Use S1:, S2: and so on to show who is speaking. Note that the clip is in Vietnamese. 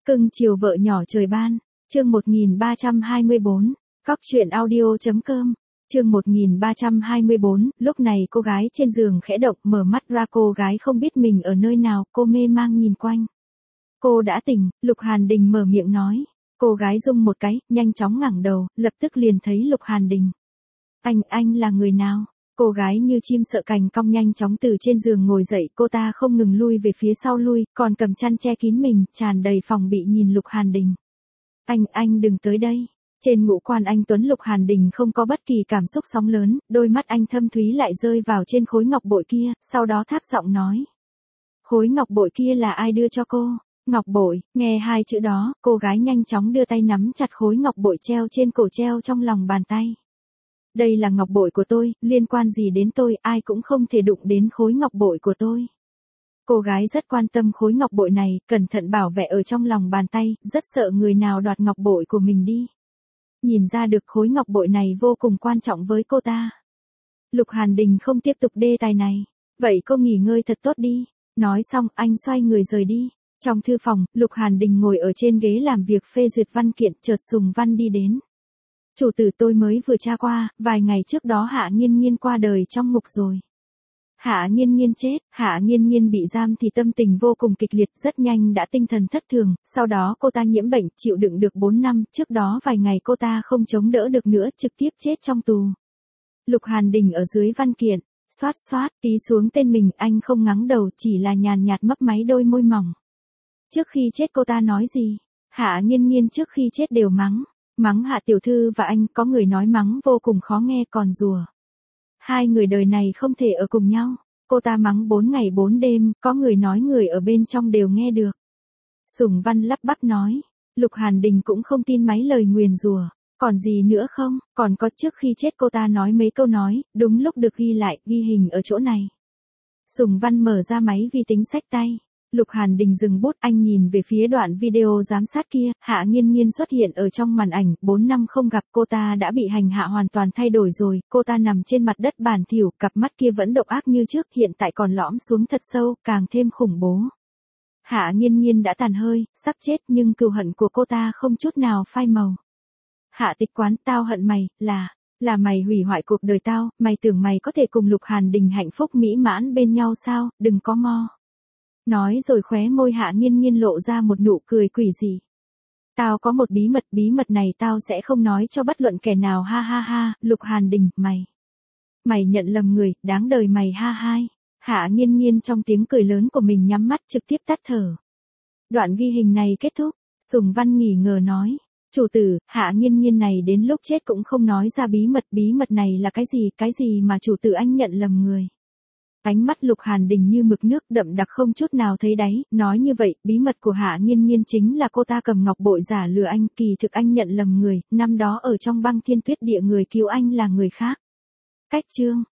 S1: Cưng chiều vợ nhỏ trời ban, chương 1324, Cóc truyện audio.com, chương 1324, lúc này cô gái trên giường khẽ động mở mắt ra cô gái không biết mình ở nơi nào, cô mê mang nhìn quanh. Cô đã tỉnh, Lục Hàn Đình mở miệng nói. Cô gái rung một cái, nhanh chóng ngẩng đầu, lập tức liền thấy Lục Hàn Đình. Anh là người nào? Cô gái như chim sợ cành cong nhanh chóng từ trên giường ngồi dậy, cô ta không ngừng lui về phía sau lui, còn cầm chăn che kín mình, tràn đầy phòng bị nhìn Lục Hàn Đình. Anh đừng tới đây. Trên ngũ quan anh Tuấn Lục Hàn Đình không có bất kỳ cảm xúc sóng lớn, đôi mắt anh thâm thúy lại rơi vào trên khối ngọc bội kia, sau đó thấp giọng nói. Khối ngọc bội kia là ai đưa cho cô? Ngọc bội, nghe hai chữ đó, cô gái nhanh chóng đưa tay nắm chặt khối ngọc bội treo trên cổ treo trong lòng bàn tay. Đây là ngọc bội của tôi, liên quan gì đến tôi, ai cũng không thể đụng đến khối ngọc bội của tôi. Cô gái rất quan tâm khối ngọc bội này, cẩn thận bảo vệ ở trong lòng bàn tay, rất sợ người nào đoạt ngọc bội của mình đi. Nhìn ra được khối ngọc bội này vô cùng quan trọng với cô ta. Lục Hàn Đình không tiếp tục đề tài này. Vậy cô nghỉ ngơi thật tốt đi. Nói xong, anh xoay người rời đi. Trong thư phòng, Lục Hàn Đình ngồi ở trên ghế làm việc phê duyệt văn kiện, chợt Sùng Văn đi đến. Chủ tử, tôi mới vừa tra qua, vài ngày trước đó Hạ Nghiên Nghiên qua đời trong ngục rồi. Hạ Nghiên Nghiên chết, Hạ Nghiên Nghiên bị giam thì tâm tình vô cùng kịch liệt, rất nhanh đã tinh thần thất thường, sau đó cô ta nhiễm bệnh, chịu đựng được 4 năm, trước đó vài ngày cô ta không chống đỡ được nữa, trực tiếp chết trong tù. Lục Hàn Đình ở dưới văn kiện, xoát, ký xuống tên mình, anh không ngắng đầu, chỉ là nhàn nhạt mấp máy đôi môi mỏng. Trước khi chết cô ta nói gì? Hạ Nghiên Nghiên trước khi chết đều mắng Hạ tiểu thư và anh, có người nói mắng vô cùng khó nghe, còn rùa. Hai người đời này không thể ở cùng nhau. Cô ta mắng 4 ngày 4 đêm, có người nói người ở bên trong đều nghe được. Sùng Văn lắp bắp nói. Lục Hàn Đình cũng không tin mấy lời nguyền rủa. Còn gì nữa không? Còn có, trước khi chết cô ta nói mấy câu nói, đúng lúc được ghi lại, ghi hình ở chỗ này. Sùng Văn mở ra máy vi tính xách tay. Lục Hàn Đình dừng bút, anh nhìn về phía đoạn video giám sát kia, Hạ Nghiên Nghiên xuất hiện ở trong màn ảnh, 4 năm không gặp, cô ta đã bị hành hạ hoàn toàn thay đổi rồi, cô ta nằm trên mặt đất bẩn thỉu, cặp mắt kia vẫn độc ác như trước, hiện tại còn lõm xuống thật sâu, càng thêm khủng bố. Hạ Nghiên Nghiên đã tàn hơi, sắp chết, nhưng cừu hận của cô ta không chút nào phai màu. Hạ Tịch Quán, tao hận mày, là mày hủy hoại cuộc đời tao, mày tưởng mày có thể cùng Lục Hàn Đình hạnh phúc mỹ mãn bên nhau sao, đừng có mo. Nói rồi khóe môi Hạ Nghiên Nghiên lộ ra một nụ cười quỷ dị. Tao có một bí mật này tao sẽ không nói cho bất luận kẻ nào, ha ha ha. Lục Hàn Đình, mày nhận lầm người, đáng đời mày, ha hai. Hạ Nghiên Nghiên trong tiếng cười lớn của mình nhắm mắt trực tiếp tắt thở. Đoạn ghi hình này kết thúc, Sùng Văn nghỉ ngờ nói. Chủ tử, Hạ Nghiên Nghiên này đến lúc chết cũng không nói ra bí mật này là cái gì mà chủ tử anh nhận lầm người. Ánh mắt Lục Hàn Đình như mực nước, đậm đặc không chút nào thấy đáy, nói như vậy, bí mật của Hạ Nghiên Nghiên chính là cô ta cầm ngọc bội giả lừa anh, kỳ thực anh nhận lầm người, năm đó ở trong Băng Thiên Tuyết Địa người cứu anh là người khác. Cách chương